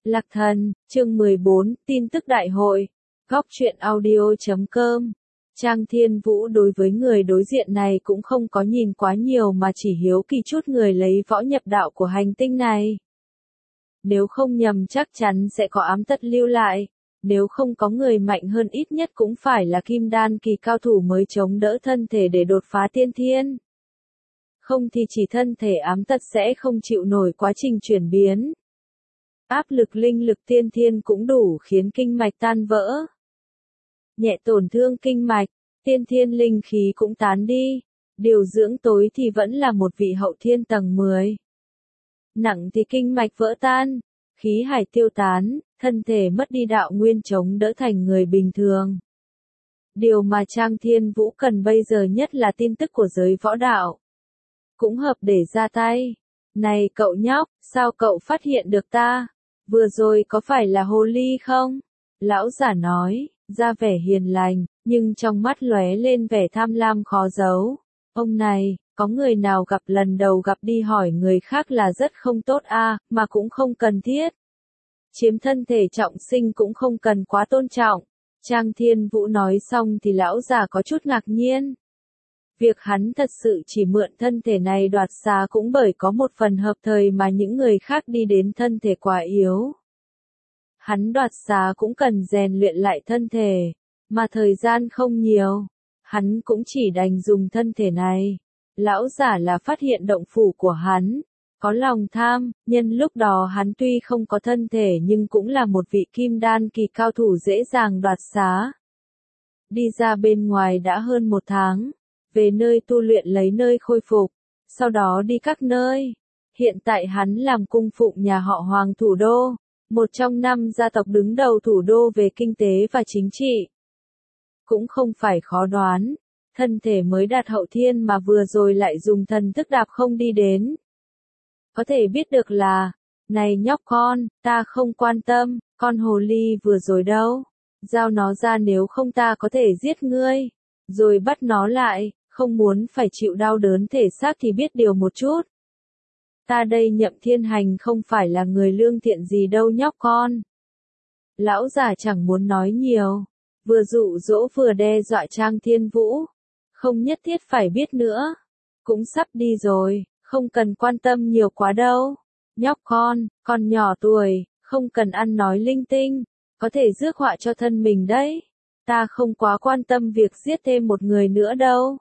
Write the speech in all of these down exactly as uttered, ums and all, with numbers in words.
Lạc Thần, chương mười bốn, tin tức đại hội. Góc truyện audio chấm com. Trang Thiên Vũ đối với người đối diện này cũng không có nhìn quá nhiều mà chỉ hiếu kỳ chút người lấy võ nhập đạo của hành tinh này. Nếu không nhầm chắc chắn sẽ có ám tật lưu lại, nếu không có người mạnh hơn ít nhất cũng phải là kim đan kỳ cao thủ mới chống đỡ thân thể để đột phá tiên thiên. Không thì chỉ thân thể ám tật sẽ không chịu nổi quá trình chuyển biến. Áp lực linh lực tiên thiên cũng đủ khiến kinh mạch tan vỡ. Nhẹ tổn thương kinh mạch, tiên thiên linh khí cũng tán đi. Điều dưỡng tối thì vẫn là một vị hậu thiên tầng mười. Nặng thì kinh mạch vỡ tan, khí hải tiêu tán, thân thể mất đi đạo nguyên chống đỡ thành người bình thường. Điều mà Trang Thiên Vũ cần bây giờ nhất là tin tức của giới võ đạo. Cũng hợp để ra tay. Này cậu nhóc, sao cậu phát hiện được ta? Vừa rồi có phải là hồ ly không? Lão giả nói, ra vẻ hiền lành, nhưng trong mắt lóe lên vẻ tham lam khó giấu. Ông này, có người nào gặp lần đầu gặp đi hỏi người khác là rất không tốt a, mà cũng không cần thiết. Chiếm thân thể trọng sinh cũng không cần quá tôn trọng. Trang Thiên Vũ nói xong thì lão già có chút ngạc nhiên. Việc hắn thật sự chỉ mượn thân thể này đoạt xá cũng bởi có một phần hợp thời mà những người khác đi đến thân thể quá yếu. Hắn đoạt xá cũng cần rèn luyện lại thân thể, mà thời gian không nhiều. Hắn cũng chỉ đành dùng thân thể này. Lão giả là phát hiện động phủ của hắn, có lòng tham, nhân lúc đó hắn tuy không có thân thể nhưng cũng là một vị kim đan kỳ cao thủ dễ dàng đoạt xá. Đi ra bên ngoài đã hơn một tháng. Về nơi tu luyện lấy nơi khôi phục, sau đó đi các nơi. Hiện tại hắn làm cung phụng nhà họ Hoàng thủ đô, một trong năm gia tộc đứng đầu thủ đô về kinh tế và chính trị. Cũng không phải khó đoán, thân thể mới đạt hậu thiên mà vừa rồi lại dùng thần thức đạp không đi đến. Có thể biết được là, này nhóc con, ta không quan tâm, con hồ ly vừa rồi đâu. Giao nó ra nếu không ta có thể giết ngươi, rồi bắt nó lại. Không muốn phải chịu đau đớn thể xác thì biết điều một chút. Ta đây Nhậm Thiên Hành không phải là người lương thiện gì đâu nhóc con. Lão già chẳng muốn nói nhiều, vừa dụ dỗ vừa đe dọa Trang Thiên Vũ. Không nhất thiết phải biết nữa. Cũng sắp đi rồi, không cần quan tâm nhiều quá đâu. Nhóc con, con nhỏ tuổi, không cần ăn nói linh tinh, có thể rước họa cho thân mình đấy. Ta không quá quan tâm việc giết thêm một người nữa đâu.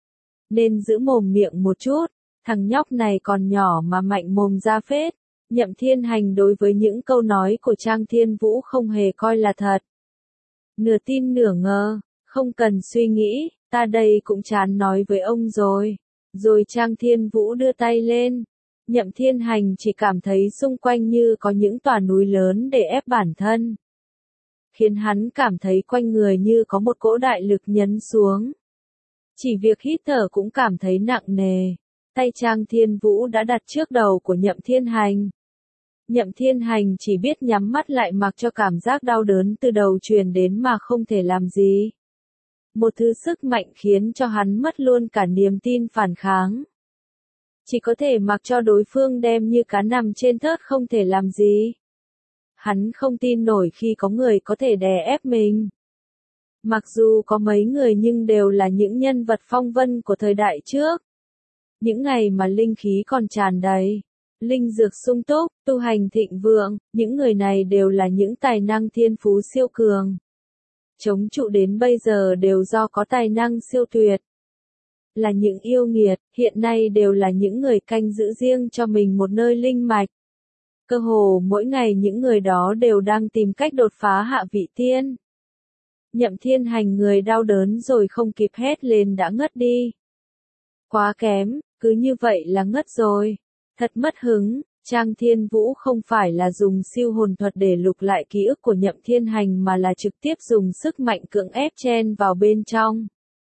Nên giữ mồm miệng một chút, thằng nhóc này còn nhỏ mà mạnh mồm ra phết. Nhậm Thiên Hành đối với những câu nói của Trang Thiên Vũ không hề coi là thật. Nửa tin nửa ngờ, không cần suy nghĩ, ta đây cũng chán nói với ông rồi. Rồi Trang Thiên Vũ đưa tay lên. Nhậm Thiên Hành chỉ cảm thấy xung quanh như có những tòa núi lớn để ép bản thân. Khiến hắn cảm thấy quanh người như có một cỗ đại lực nhấn xuống. Chỉ việc hít thở cũng cảm thấy nặng nề. Tay Trang Thiên Vũ đã đặt trước đầu của Nhậm Thiên Hành. Nhậm Thiên Hành chỉ biết nhắm mắt lại mặc cho cảm giác đau đớn từ đầu truyền đến mà không thể làm gì. Một thứ sức mạnh khiến cho hắn mất luôn cả niềm tin phản kháng. Chỉ có thể mặc cho đối phương đem như cá nằm trên thớt không thể làm gì. Hắn không tin nổi khi có người có thể đè ép mình. Mặc dù có mấy người nhưng đều là những nhân vật phong vân của thời đại trước. Những ngày mà linh khí còn tràn đầy, linh dược sung túc, tu hành thịnh vượng, những người này đều là những tài năng thiên phú siêu cường. Chống trụ đến bây giờ đều do có tài năng siêu tuyệt. Là những yêu nghiệt, hiện nay đều là những người canh giữ riêng cho mình một nơi linh mạch. Cơ hồ mỗi ngày những người đó đều đang tìm cách đột phá hạ vị tiên. Nhậm Thiên Hành người đau đớn rồi không kịp hét lên đã ngất đi. Quá kém, cứ như vậy là ngất rồi. Thật mất hứng, Trang Thiên Vũ không phải là dùng siêu hồn thuật để lục lại ký ức của Nhậm Thiên Hành mà là trực tiếp dùng sức mạnh cưỡng ép chen vào bên trong.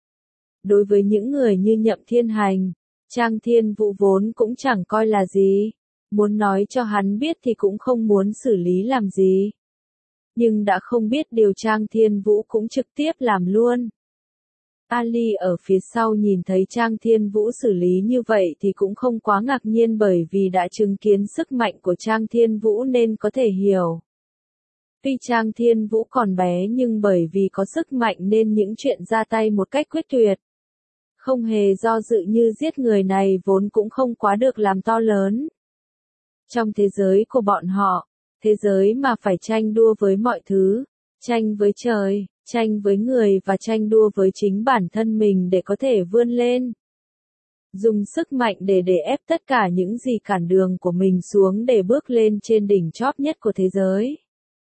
Đối với những người như Nhậm Thiên Hành, Trang Thiên Vũ vốn cũng chẳng coi là gì. Muốn nói cho hắn biết thì cũng không muốn xử lý làm gì. Nhưng đã không biết điều Trang Thiên Vũ cũng trực tiếp làm luôn. Ali ở phía sau nhìn thấy Trang Thiên Vũ xử lý như vậy thì cũng không quá ngạc nhiên bởi vì đã chứng kiến sức mạnh của Trang Thiên Vũ nên có thể hiểu. Tuy Trang Thiên Vũ còn bé nhưng bởi vì có sức mạnh nên những chuyện ra tay một cách quyết tuyệt, không hề do dự như giết người này vốn cũng không quá được làm to lớn. Trong thế giới của bọn họ, thế giới mà phải tranh đua với mọi thứ, tranh với trời, tranh với người và tranh đua với chính bản thân mình để có thể vươn lên. Dùng sức mạnh để để ép tất cả những gì cản đường của mình xuống để bước lên trên đỉnh chóp nhất của thế giới.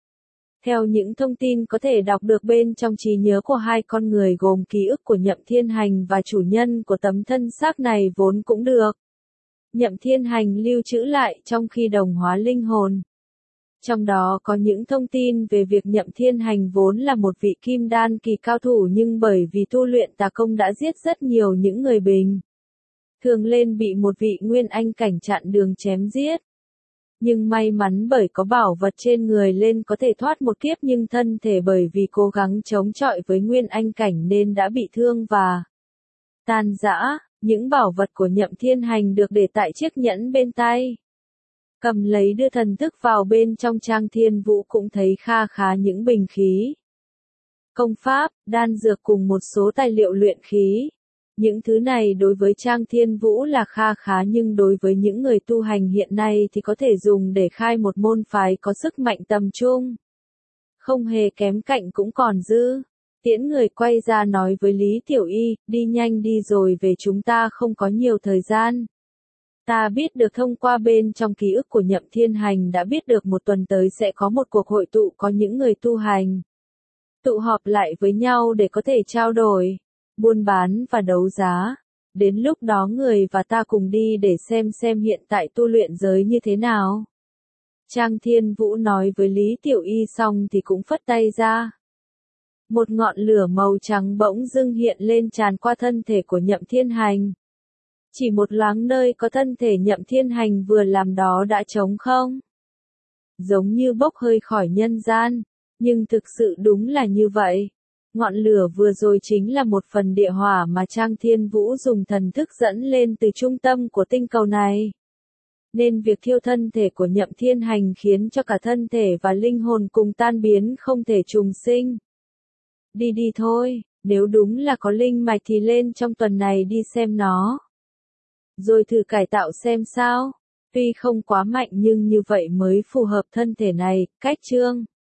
Theo những thông tin có thể đọc được bên trong trí nhớ của hai con người gồm ký ức của Nhậm Thiên Hành và chủ nhân của tấm thân xác này vốn cũng được Nhậm Thiên Hành lưu trữ lại trong khi đồng hóa linh hồn. Trong đó có những thông tin về việc Nhậm Thiên Hành vốn là một vị kim đan kỳ cao thủ nhưng bởi vì tu luyện tà công đã giết rất nhiều những người bình thường lên bị một vị nguyên anh cảnh chặn đường chém giết. Nhưng may mắn bởi có bảo vật trên người lên có thể thoát một kiếp nhưng thân thể bởi vì cố gắng chống chọi với nguyên anh cảnh nên đã bị thương và tan rã. Những bảo vật của Nhậm Thiên Hành được để tại chiếc nhẫn bên tay. Cầm lấy đưa thần thức vào bên trong Trang Thiên Vũ cũng thấy kha khá những bình khí, công pháp, đan dược cùng một số tài liệu luyện khí. Những thứ này đối với Trang Thiên Vũ là kha khá nhưng đối với những người tu hành hiện nay thì có thể dùng để khai một môn phái có sức mạnh tầm trung. Không hề kém cạnh cũng còn dư. Tiễn người quay ra nói với Lý Tiểu Y, đi nhanh đi rồi về chúng ta không có nhiều thời gian. Ta biết được thông qua bên trong ký ức của Nhậm Thiên Hành đã biết được một tuần tới sẽ có một cuộc hội tụ có những người tu hành. Tụ họp lại với nhau để có thể trao đổi, buôn bán và đấu giá. Đến lúc đó người và ta cùng đi để xem xem hiện tại tu luyện giới như thế nào. Trang Thiên Vũ nói với Lý Tiểu Y xong thì cũng phất tay ra. Một ngọn lửa màu trắng bỗng dưng hiện lên tràn qua thân thể của Nhậm Thiên Hành. Chỉ một loáng nơi có thân thể Nhậm Thiên Hành vừa làm đó đã trống không. Giống như bốc hơi khỏi nhân gian, nhưng thực sự đúng là như vậy. Ngọn lửa vừa rồi chính là một phần địa hỏa mà Trang Thiên Vũ dùng thần thức dẫn lên từ trung tâm của tinh cầu này. Nên việc thiêu thân thể của Nhậm Thiên Hành khiến cho cả thân thể và linh hồn cùng tan biến không thể trùng sinh. Đi đi thôi, nếu đúng là có linh mạch thì lên trong tuần này đi xem nó. Rồi thử cải tạo xem sao. Tuy không quá mạnh nhưng như vậy mới phù hợp thân thể này, cách chương.